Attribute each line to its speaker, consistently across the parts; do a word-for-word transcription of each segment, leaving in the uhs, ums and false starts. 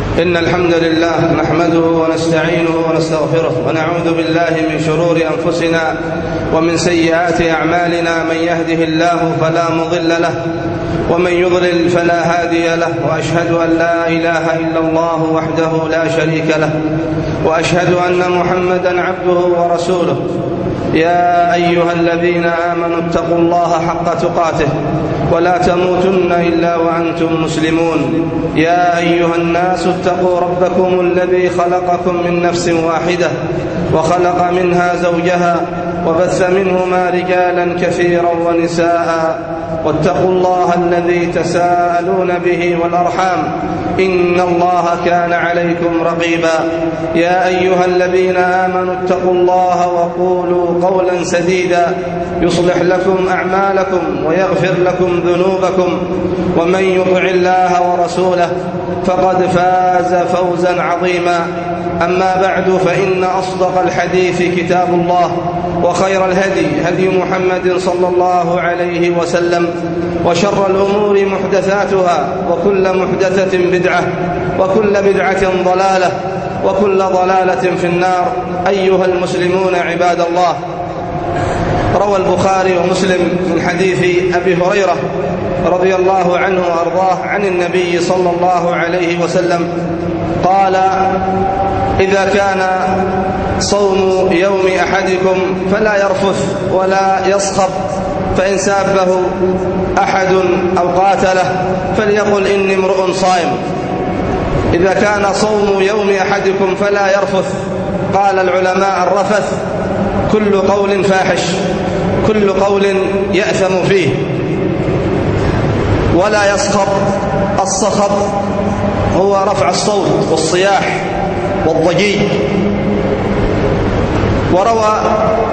Speaker 1: إن الحمد لله نحمده ونستعينه ونستغفره ونعوذ بالله من شرور أنفسنا ومن سيئات أعمالنا. من يهده الله فلا مضل له ومن يضلل فلا هادي له، وأشهد أن لا إله إلا الله وحده لا شريك له، وأشهد أن محمدا عبده ورسوله. يا أيها الذين آمنوا اتقوا الله حق تقاته ولا تموتن إلا وأنتم مسلمون. يا أيها الناس اتقوا ربكم الذي خلقكم من نفس واحدة وخلق منها زوجها وبث منهما رجالا كثيرا ونساء، واتقوا الله الذي تساءلون به والأرحام إن الله كان عليكم رقيبا. يا أيها الذين آمنوا اتقوا الله وقولوا قولا سديدا يصلح لكم أعمالكم ويغفر لكم ذنوبكم، ومن يطع الله ورسوله فقد فاز فوزا عظيما. أما بعد، فإن أصدق الحديث كتاب الله، وخير الهدي هدي محمد صلى الله عليه وسلم، وشر الأمور محدثاتها، وكل محدثة بدعة، وكل بدعة ضلالة، وكل ضلالة في النار. أيها المسلمون عباد الله، روى البخاري ومسلم من حديث أبي هريرة رضي الله عنه وأرضاه عن النبي صلى الله عليه وسلم قال: إذا كان صوم يوم أحدكم فلا يرفث ولا يصخب، فإن سابه أحد أو قاتله فليقل إني امرؤ صائم. إذا كان صوم يوم أحدكم فلا يرفث، قال العلماء: الرفث كل قول فاحش، كل قول يأثم فيه. ولا يصخب، الصخب هو رفع الصوت والصياح والضجيج. وروى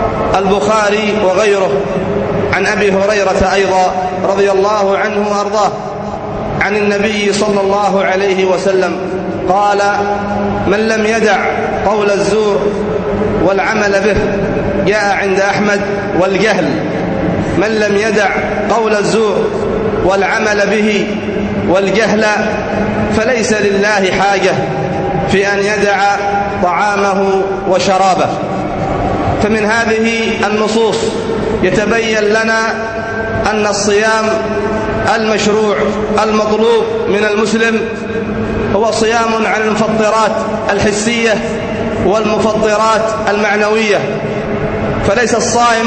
Speaker 1: البخاري وغيره عن أبي هريرة أيضا رضي الله عنه وأرضاه عن النبي صلى الله عليه وسلم قال: من لم يدع قول الزور والعمل به، جاء عند أحمد والجهل، من لم يدع قول الزور والعمل به والجهل فليس لله حاجة في أن يدع طعامه وشرابه. فمن هذه النصوص يتبين لنا أن الصيام المشروع المطلوب من المسلم هو صيام عن المفطرات الحسية والمفطرات المعنوية. فليس الصائم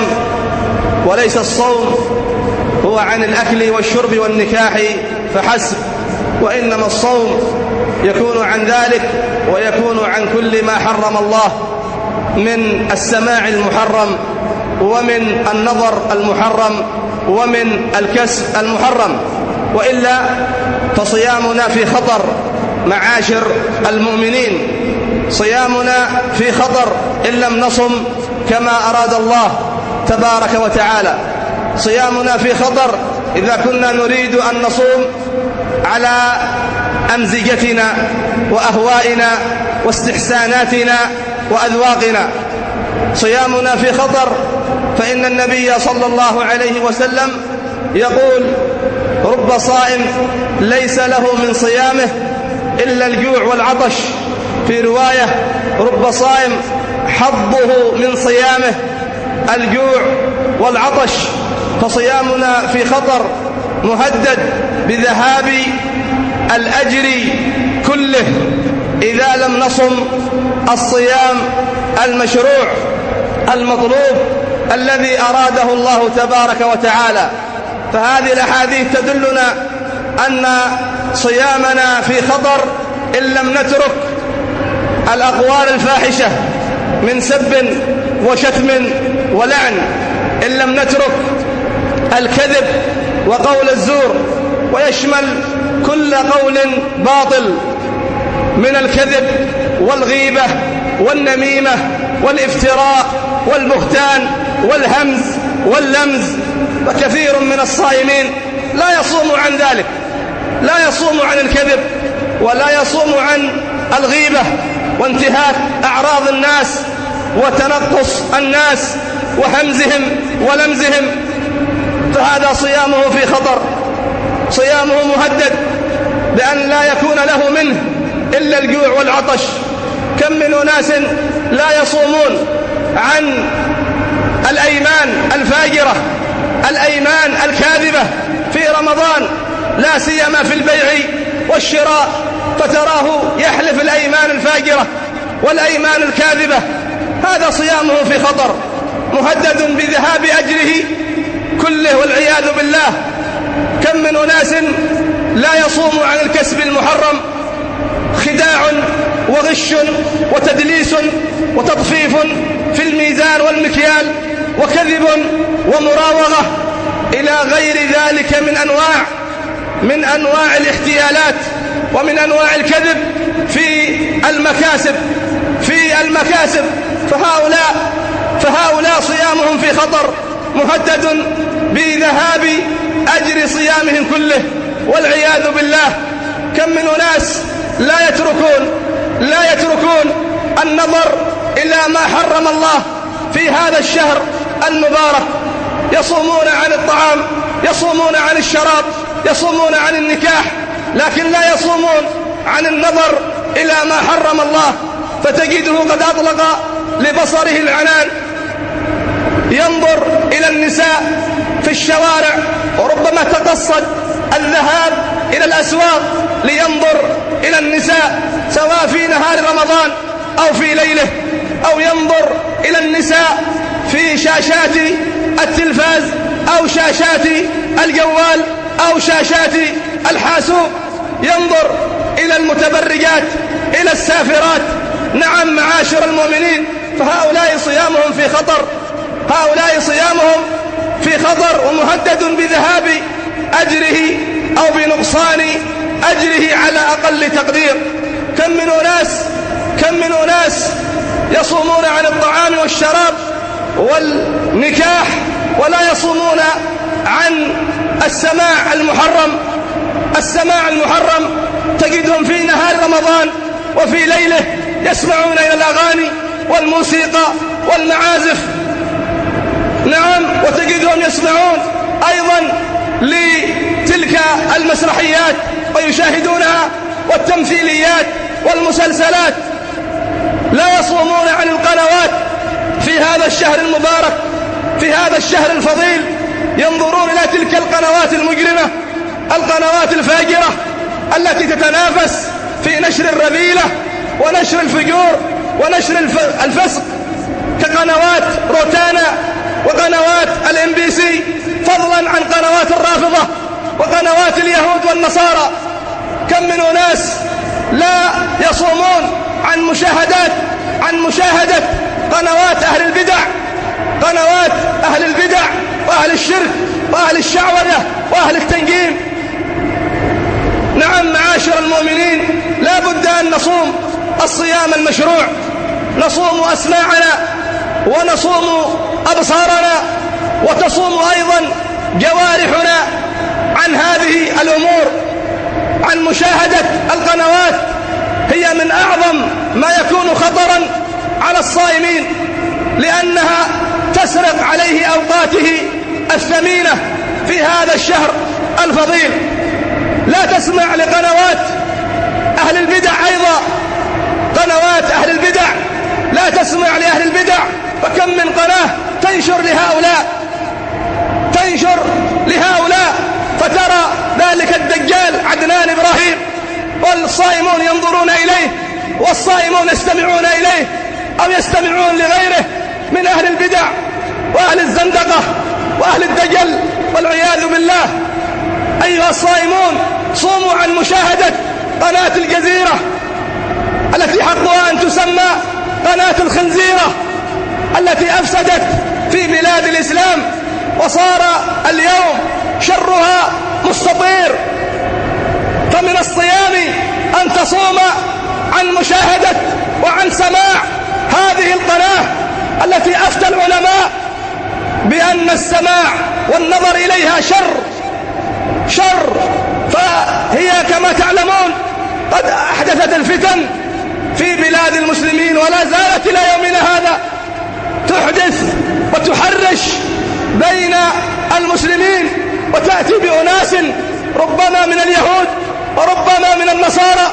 Speaker 1: وليس الصوم هو عن الأكل والشرب والنكاح فحسب، وإنما الصوم يكون عن ذلك، ويكون عن كل ما حرم الله من السماع المحرم، ومن النظر المحرم، ومن الكسب المحرم. وإلا فصيامنا في خطر معاشر المؤمنين، صيامنا في خطر إن لم نصم كما أراد الله تبارك وتعالى. صيامنا في خطر إذا كنا نريد أن نصوم على أمزجتنا وأهوائنا واستحساناتنا وأذواقنا. صيامنا في خطر، فإن النبي صلى الله عليه وسلم يقول: رب صائم ليس له من صيامه إلا الجوع والعطش. في رواية: رب صائم حظه من صيامه الجوع والعطش. فصيامنا في خطر، مهدد بذهاب الأجر كله إذا لم نصم الصيام المشروع المطلوب الذي أراده الله تبارك وتعالى. فهذه الأحاديث تدلنا أن صيامنا في خطر إن لم نترك الأقوال الفاحشة من سب وشتم ولعن، إن لم نترك الكذب وقول الزور، ويشمل كل قول باطل من الكذب والغيبة والنميمة والافتراء والبهتان والهمز واللمز. وكثير من الصائمين لا يصوم عن ذلك، لا يصوم عن الكذب، ولا يصوم عن الغيبة وانتهاك أعراض الناس وتنقص الناس وهمزهم ولمزهم. فهذا صيامه في خطر، صيامه مهدد بأن لا يكون له منه إلا الجوع والعطش. كم من أناس لا يصومون عن الأيمان الفاجرة، الأيمان الكاذبة في رمضان، لا سيما في البيع والشراء، فتراه يحلف الأيمان الفاجرة والأيمان الكاذبة. هذا صيامه في خطر، مهدد بذهاب أجره كله والعياذ بالله. كم من أناس لا يصوم عن الكسب المحرم، خداع وغش وتدليس وتطفيف في الميزان والمكيال وكذب ومراوغة إلى غير ذلك من أنواع من أنواع الاحتيالات ومن أنواع الكذب في المكاسب في المكاسب فهؤلاء فهؤلاء صيامهم في خطر، مهدد بذهاب أجر صيامهم كله والعياذ بالله. كم من أناس لا يتركون لا يتركون النظر إلى ما حرم الله في هذا الشهر المبارك، يصومون عن الطعام، يصومون عن الشراب، يصومون عن النكاح، لكن لا يصومون عن النظر إلى ما حرم الله. فتجده قد أطلق لبصره العنان، ينظر إلى النساء في الشوارع، وربما تقصد الذهاب إلى الأسواق لينظر إلى النساء سواء في نهار رمضان أو في ليله، أو ينظر إلى النساء في شاشات التلفاز أو شاشات الجوال أو شاشات الحاسوب، ينظر إلى المتبرجات، إلى السافرات. نعم معاشر المؤمنين، فهؤلاء صيامهم في خطر، هؤلاء صيامهم في خطر ومهدد بذهاب أجره أو بنقصان أجره على أقل تقدير. كم من أناس كم من أناس يصومون عن الطعام والشراب والنكاح ولا يصومون عن السماع المحرم. السماع المحرم تجدهم في نهار رمضان وفي ليله يسمعون إلى الأغاني والموسيقى والمعازف. نعم، وتجدهم يسمعون أيضا لتلك المسرحيات ويشاهدونها والتمثيليات والمسلسلات. لا يصومون عن القنوات في هذا الشهر المبارك، في هذا الشهر الفضيل، ينظرون إلى تلك القنوات المجرمة، القنوات الفاجرة التي تتنافس في نشر الرذيلة ونشر الفجور ونشر الفسق، كقنوات روتانا وقنوات الام بي سي، فضلا عن قنوات الرافضة وقنوات اليهود والنصارى. كم من أناس لا يصومون عن مشاهدات عن مشاهدة قنوات أهل البدع، قنوات أهل البدع وأهل الشرك وأهل الشعوذة وأهل التنجيم. نعم معاشر المؤمنين، لا بد أن نصوم الصيام المشروع، نصوم أسماعنا ونصوم أبصارنا وتصوم أيضا جوارحنا عن هذه الأمور، عن مشاهدة القنوات. هي من أعظم ما يكون خطرا على الصائمين، لأنها تسرق عليه أوقاته الثمينة في هذا الشهر الفضيل. لا تسمع لقنوات أهل البدع أيضا، قنوات أهل البدع لا تسمع لأهل البدع. فكم من قناة تنشر لهؤلاء تنشر لهؤلاء فترى ذلك الدجال عدنان إبراهيم والصائمون ينظرون إليه، والصائمون يستمعون إليه أو يستمعون لغيره من أهل البدع وأهل الزندقة وأهل الدجل والعياذ بالله. أيها الصائمون، صوموا عن مشاهدة قناة الجزيرة التي حقها أن تسمى قناة الخنزيرة، التي أفسدت في بلاد الإسلام وصار اليوم شرها مستطير. فمن الصيام أن تصوم عن مشاهدة وعن سماع هذه القناة التي أفتى العلماء بأن السماع والنظر إليها شر شر فهي كما تعلمون قد أحدثت الفتن في بلاد المسلمين، ولا زالت إلى يومنا هذا تحدث وتحرش بين المسلمين، وتأتي بأناس ربما من اليهود وربما من النصارى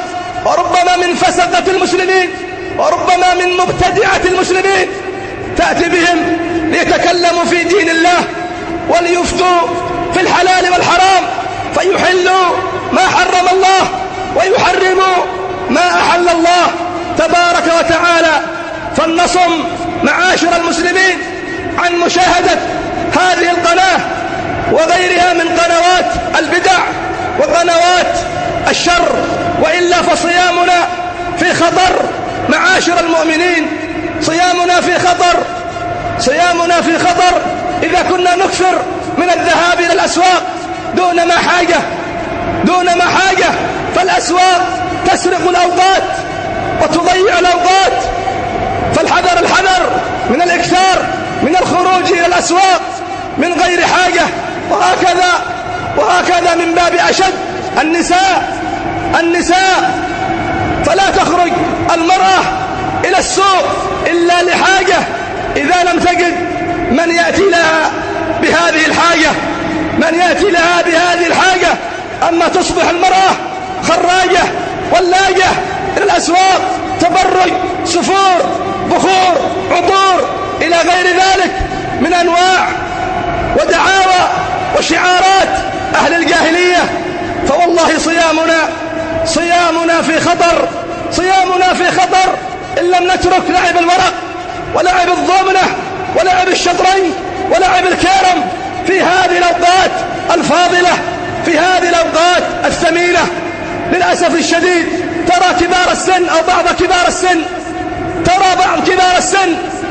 Speaker 1: وربما من فسقة المسلمين، وربما من مبتدعة المسلمين، تأتي بهم ليتكلموا في دين الله وليفتوا في الحلال والحرام، فيحلوا ما حرم الله ويحرموا ما أحل الله تبارك وتعالى. فلنصم معاشر المسلمين عن مشاهدة هذه القناة وغيرها من قنوات البدع وقنوات الشر، وإلا فصيامنا في خطر معاشر المؤمنين، صيامنا في خطر، صيامنا في خطر إذا كنا نكثر من الذهاب إلى الأسواق دون ما حاجة دون ما حاجة فالأسواق تسرق الأوقات وتضيع الأوقات، فالحذر الحذر من الإكثار من الخروج إلى الأسواق من غير حاجة. وهكذا وهكذا من باب أشد النساء النساء فلا تخرج المرأة إلى السوق إلا لحاجة، إذا لم تجد من يأتي لها بهذه الحاجة من يأتي لها بهذه الحاجة أما تصبح المرأة خراجة ولاجة إلى الأسواق، تبرج، سفور، بخور، عطور إلى غير ذلك من أنواع ودعاوى وشعارات أهل الجاهلية. فوالله صيامنا صيامنا في خطر صيامنا في خطر إن لم نترك لعب الورق ولعب الضمنة ولعب الشطرنج ولعب الكيرم في هذه الأوقات الفاضلة، في هذه الأوقات الثمينة. للأسف الشديد ترى كبار السن أو بعض كبار السن ترى بعض كبار السن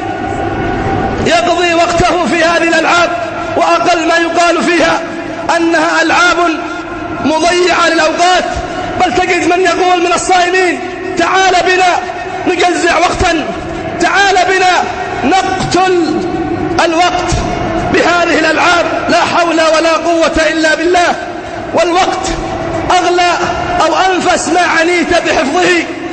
Speaker 1: يقضي وقته في هذه الألعاب، وأقل ما يقال فيها أنها ألعاب مضيعة للأوقات، بل تجد من يقول من الصائمين تعال بنا نجزع وقتا، تعال بنا نقتل الوقت بهذه الألعاب. لا حول ولا قوة إلا بالله، والوقت أغلى أو أنفس ما عنيت بحفظه،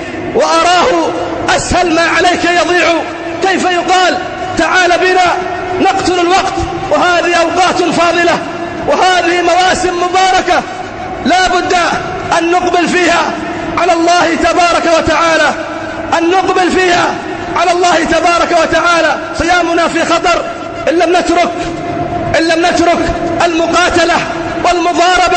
Speaker 1: وأراه أسهل ما عليك يضيع. كيف يقال تعال بنا نقتل الوقت وهذه أوقات فاضلة وهذه مواسم مباركة لا بد أن نقبل فيها على الله تبارك وتعالى أن نقبل فيها على الله تبارك وتعالى. صيامنا في خطر إن لم نترك إن لم نترك المقاتلة والمضاربة.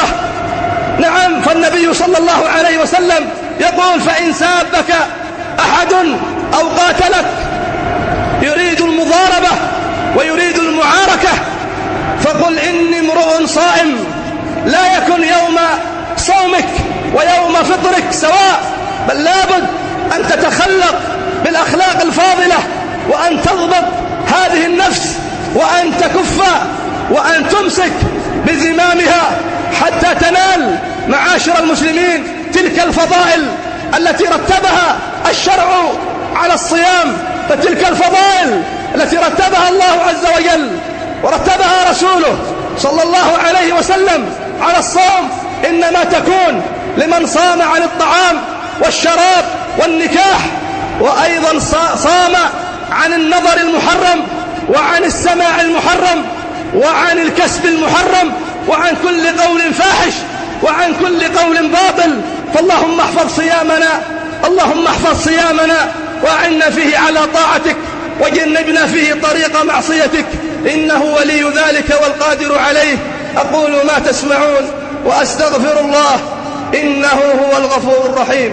Speaker 1: نعم، فالنبي صلى الله عليه وسلم يقول فإن سابك أحد أو قاتلك يريد المضاربة ويريد المعاركة فقل إني امرؤ صائم، لا يكن يوم صومك ويوم فطرك سواء، بل لابد أن تتخلق بالأخلاق الفاضلة وأن تضبط هذه النفس وأن تكف وأن تمسك بزمامها حتى تنال معاشر المسلمين تلك الفضائل التي رتبها الشرع على الصيام، فتلك الفضائل التي رتبها الله عز وجل ورتبها رسوله صلى الله عليه وسلم على الصوم إنما تكون لمن صام عن الطعام والشراب والنكاح، وأيضا صام عن النظر المحرم وعن السماع المحرم وعن الكسب المحرم وعن كل قول فاحش وعن كل قول باطل. فاللهم احفظ صيامنا اللهم احفظ صيامنا وأعنا فيه على طاعتك وجنبنا فيه طريق معصيتك، إنه ولي ذلك والقادر عليه. أقول ما تسمعون وأستغفر الله إنه هو الغفور الرحيم.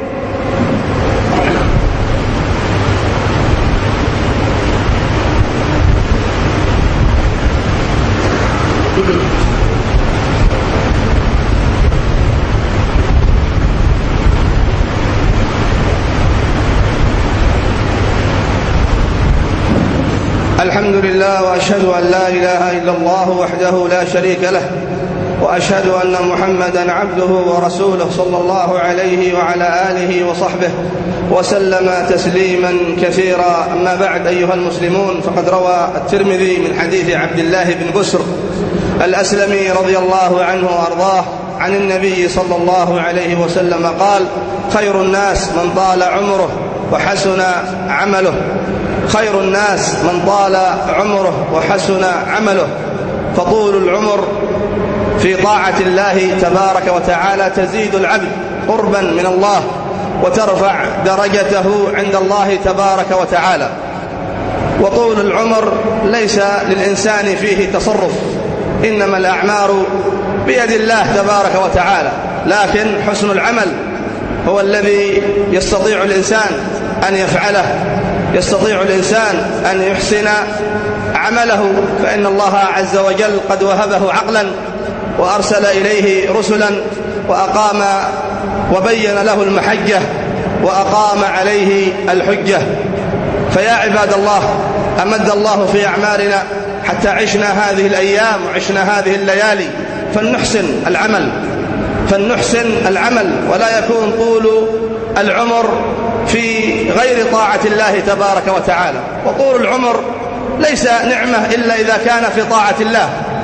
Speaker 1: الحمد لله، وأشهد أن لا إله إلا الله وحده لا شريك له، وأشهد أن محمدًا عبده ورسوله صلى الله عليه وعلى آله وصحبه وسلم تسليمًا كثيرا. أما بعد، أيها المسلمون، فقد روى الترمذي من حديث عبد الله بن بسر الأسلمي رضي الله عنه وأرضاه عن النبي صلى الله عليه وسلم قال: خير الناس من طال عمره وحسن عمله خير الناس من طال عمره وحسن عمله. فطول العمر في طاعة الله تبارك وتعالى تزيد العبد قربا من الله وترفع درجته عند الله تبارك وتعالى. وطول العمر ليس للإنسان فيه تصرف، إنما الأعمار بيد الله تبارك وتعالى، لكن حسن العمل هو الذي يستطيع الإنسان أن يفعله، يستطيع الإنسان أن يحسن عمله، فإن الله عز وجل قد وهبه عقلا وأرسل إليه رسلا وأقام وبين له المحجة وأقام عليه الحجة. فيا عباد الله، أمد الله في أعمارنا حتى عشنا هذه الأيام وعشنا هذه الليالي، فلنحسن العمل فلنحسن العمل ولا يكون طول العمر في غير طاعة الله تبارك وتعالى. وطول العمر ليس نعمة إلا إذا كان في طاعة الله،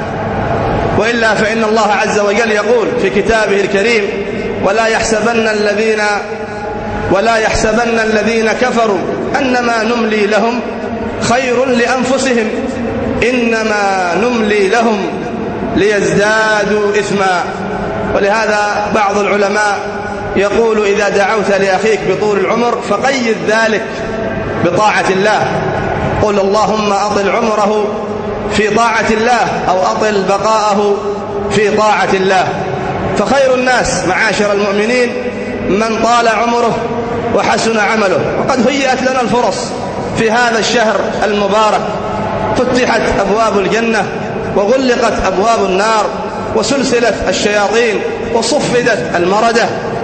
Speaker 1: وإلا فإن الله عز وجل يقول في كتابه الكريم: ولا يحسبن الذين ولا يحسبن الذين كفروا أنما نملي لهم خير لأنفسهم إنما نملي لهم ليزدادوا إثما. ولهذا بعض العلماء يقول: إذا دعوت لأخيك بطول العمر فقيد ذلك بطاعة الله، قل اللهم أطل عمره في طاعة الله أو أطل بقاءه في طاعة الله. فخير الناس معاشر المؤمنين من طال عمره وحسن عمله. وقد هيئت لنا الفرص في هذا الشهر المبارك، فتحت أبواب الجنة وغلقت أبواب النار وسلسلت الشياطين وصفدت المردة،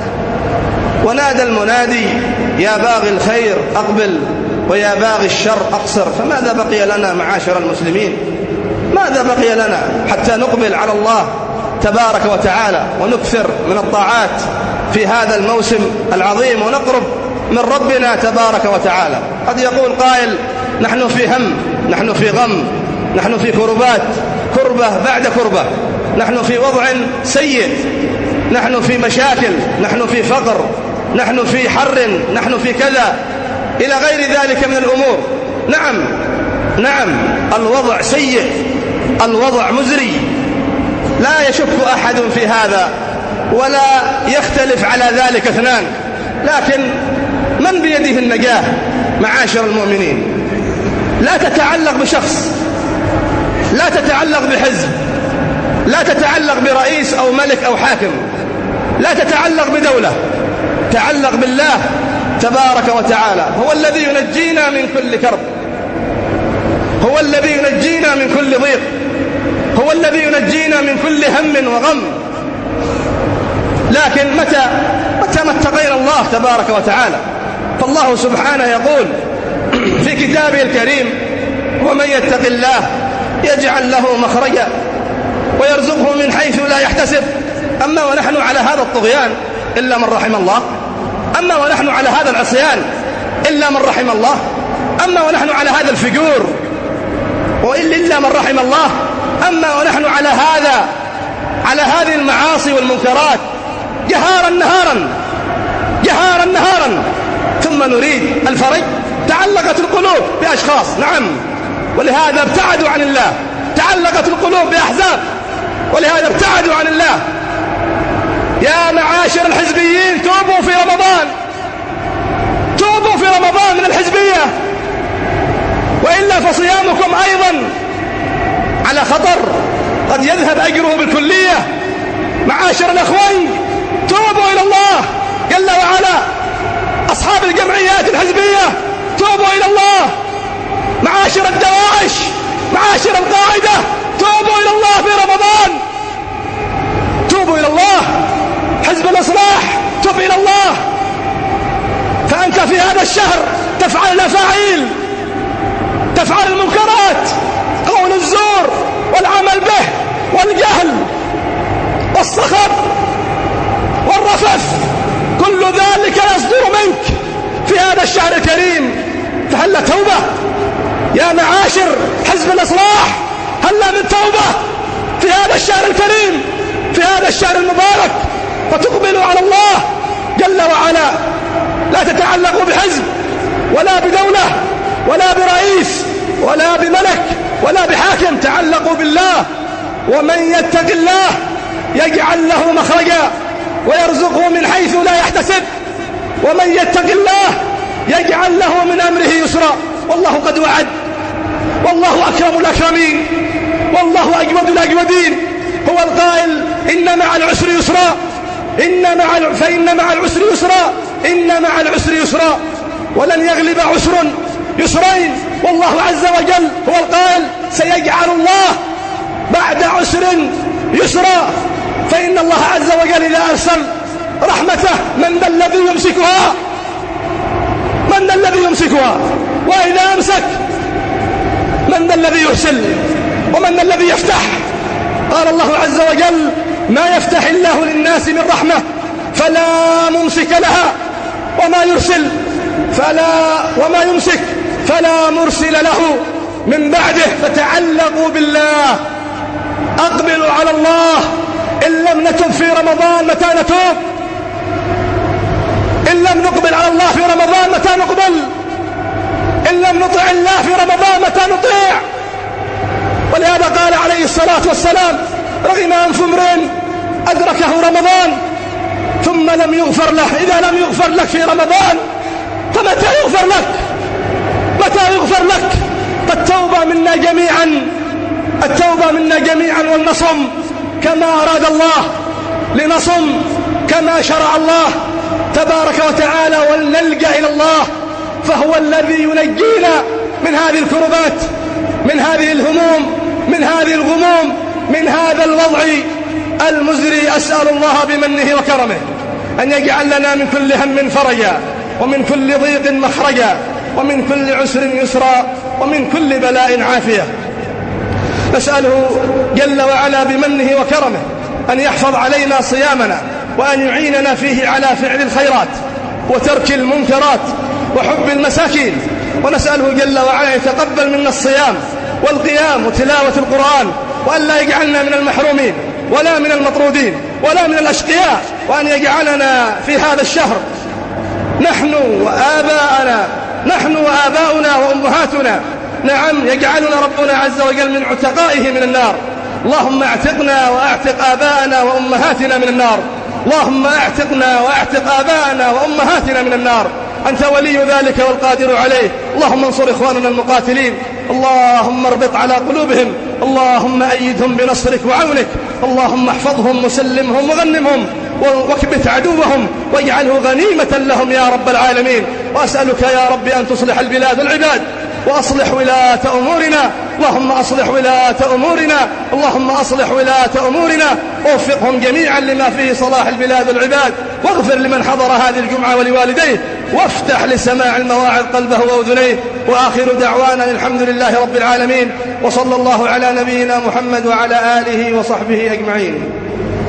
Speaker 1: ونادى المنادي: يا باغي الخير أقبل ويا باغي الشر أقصر. فماذا بقي لنا معاشر المسلمين؟ ماذا بقي لنا حتى نقبل على الله تبارك وتعالى ونكثر من الطاعات في هذا الموسم العظيم ونقرب من ربنا تبارك وتعالى؟ قد يقول قائل: نحن في هم، نحن في غم، نحن في كربات، كربة بعد كربة، نحن في وضع سيء، نحن في مشاكل، نحن في فقر، نحن في حر، نحن في كذا إلى غير ذلك من الأمور. نعم نعم الوضع سيء، الوضع مزري، لا يشك أحد في هذا ولا يختلف على ذلك اثنان، لكن من بيده النجاة معاشر المؤمنين؟ لا تتعلق بشخص، لا تتعلق بحزب، لا تتعلق برئيس أو ملك أو حاكم، لا تتعلق بدولة، تعلق بالله تبارك وتعالى. هو الذي ينجينا من كل كرب، هو الذي ينجينا من كل ضيق، هو الذي ينجينا من كل هم وغم. لكن متى متى ما اتقينا الله تبارك وتعالى؟ فالله سبحانه يقول في كتابه الكريم: ومن يتق الله يجعل له مخرجا ويرزقه من حيث لا يحتسب. أما ونحن على هذا الطغيان إلا من رحم الله، أما ونحن على هذا العصيان إلا من رحم الله، أما ونحن على هذا الفجور وإلا من رحم الله، أما ونحن على هذا على هذه المعاصي والمنكرات جهارا نهارا جهارا نهارا ثم نريد الفرج. تعلقت القلوب بأشخاص، نعم، ولهذا ابتعدوا عن الله. تعلقت القلوب بأحزاب، ولهذا ابتعدوا عن الله. يا معاشر الحزبيين، توبوا في رمضان، توبوا في رمضان من الحزبية، وإلا فصيامكم أيضا على خطر، قد يذهب أجره بالكلية. معاشر الأخوين، توبوا إلى الله جل وعلا. أصحاب الجمعيات الحزبية، توبوا إلى الله. معاشر الدواعش، معاشر القاعدة، توبوا إلى الله في رمضان، توبوا إلى الله. حزب الإصلاح، توب إلى الله، فأنت في هذا الشهر تفعل الأفاعيل، تفعل المنكرات، قول الزور والعمل به والجهل والصخب والرفث، كل ذلك يصدر منك في هذا الشهر الكريم. فهل توبة يا معاشر حزب الإصلاح؟ هل من توبة في هذا الشهر الكريم، في هذا الشهر المبارك، فتقبلوا على الله جل وعلا؟ لا تتعلقوا بحزب ولا بدولة ولا برئيس ولا بملك ولا بحاكم، تعلقوا بالله. ومن يتق الله يجعل له مخرجا ويرزقه من حيث لا يحتسب.
Speaker 2: ومن يتق الله يجعل له من أمره يسرا. والله قد وعد، والله أكرم الأكرمين، والله أجود الأجودين. هو القائل: إن مع العسر يسرا، إن مع فإن مع العسر يسرا، إن مع العسر يسرا، ولن يغلب عسر يسرين. والله عز وجل هو القائل: سيجعل الله بعد عسر يسرا. فإن الله عز وجل إذا أرسل رحمته من ذا الذي يمسكها؟ من ذا الذي يمسكها؟ وإذا أمسك من ذا الذي يرسل؟ ومن ذا الذي يفتح؟ قال الله عز وجل: ما يفتح الله للناس من رحمة فلا ممسك لها، وما يرسل فلا وما يمسك فلا مرسل له من بعده. فتعلقوا بالله، أقبلوا على الله. إن لم نتب في رمضان متى نتوب؟ إن لم نقبل على الله في رمضان متى نقبل؟ إن لم نطع الله في رمضان متى نطيع؟ ولهذا قال عليه الصلاة والسلام: رغم أنف امرئ أدركه رمضان ثم لم يغفر له. إذا لم يغفر لك في رمضان فمتى يغفر لك؟ متى يغفر لك؟ فالتوبة منا جميعا، التوبة منا جميعا، ولنصم كما أراد الله، لنصم كما شرع الله تبارك وتعالى، ولنلجأ إلى الله، فهو الذي ينجينا من هذه الكربات، من هذه الهموم، من هذه الغموم، من هذا الوضع المزري. أسأل الله بمنه وكرمه أن يجعل لنا من كل هم فرجا، ومن كل ضيق مخرجا، ومن كل عسر يسرا، ومن كل بلاء عافية. نسأله جل وعلا بمنه وكرمه أن يحفظ علينا صيامنا، وأن يعيننا فيه على فعل الخيرات وترك المنكرات وحب المساكين. ونسأله جل وعلا يتقبل منا الصيام والقيام وتلاوة القرآن، وأن لا يجعلنا من المحرومين ولا من المطرودين ولا من الأشقياء، وأن يجعلنا في هذا الشهر نحن وآباءنا نحن وآباؤنا وأمهاتنا، نعم، يجعلنا ربنا عز وجل من عتقائه من النار. اللهم اعتقنا واعتق آباءنا وأمهاتنا من النار. اللهم اعتقنا واعتق آباءنا وأمهاتنا من النار. أنت ولي ذلك والقادر عليه. اللهم انصر إخواننا المقاتلين، اللهم اربط على قلوبهم، اللهم أيدهم بنصرك وعونك، اللهم احفظهم وسلمهم وغنمهم واكبت عدوهم واجعله غنيمة لهم يا رب العالمين. وأسألك يا رب أن تصلح البلاد والعباد، وأصلح ولاة أمورنا. اللهم أصلح ولاة أمورنا، اللهم أصلح ولاة أمورنا، ووفقهم جميعا لما فيه صلاح البلاد والعباد، واغفر لمن حضر هذه الجمعة ولوالديه، وافتح لسماع المواعظ قلبه وأذنيه. وآخر دعوانا الحمد لله رب العالمين، وصلى الله على نبينا محمد وعلى آله وصحبه أجمعين.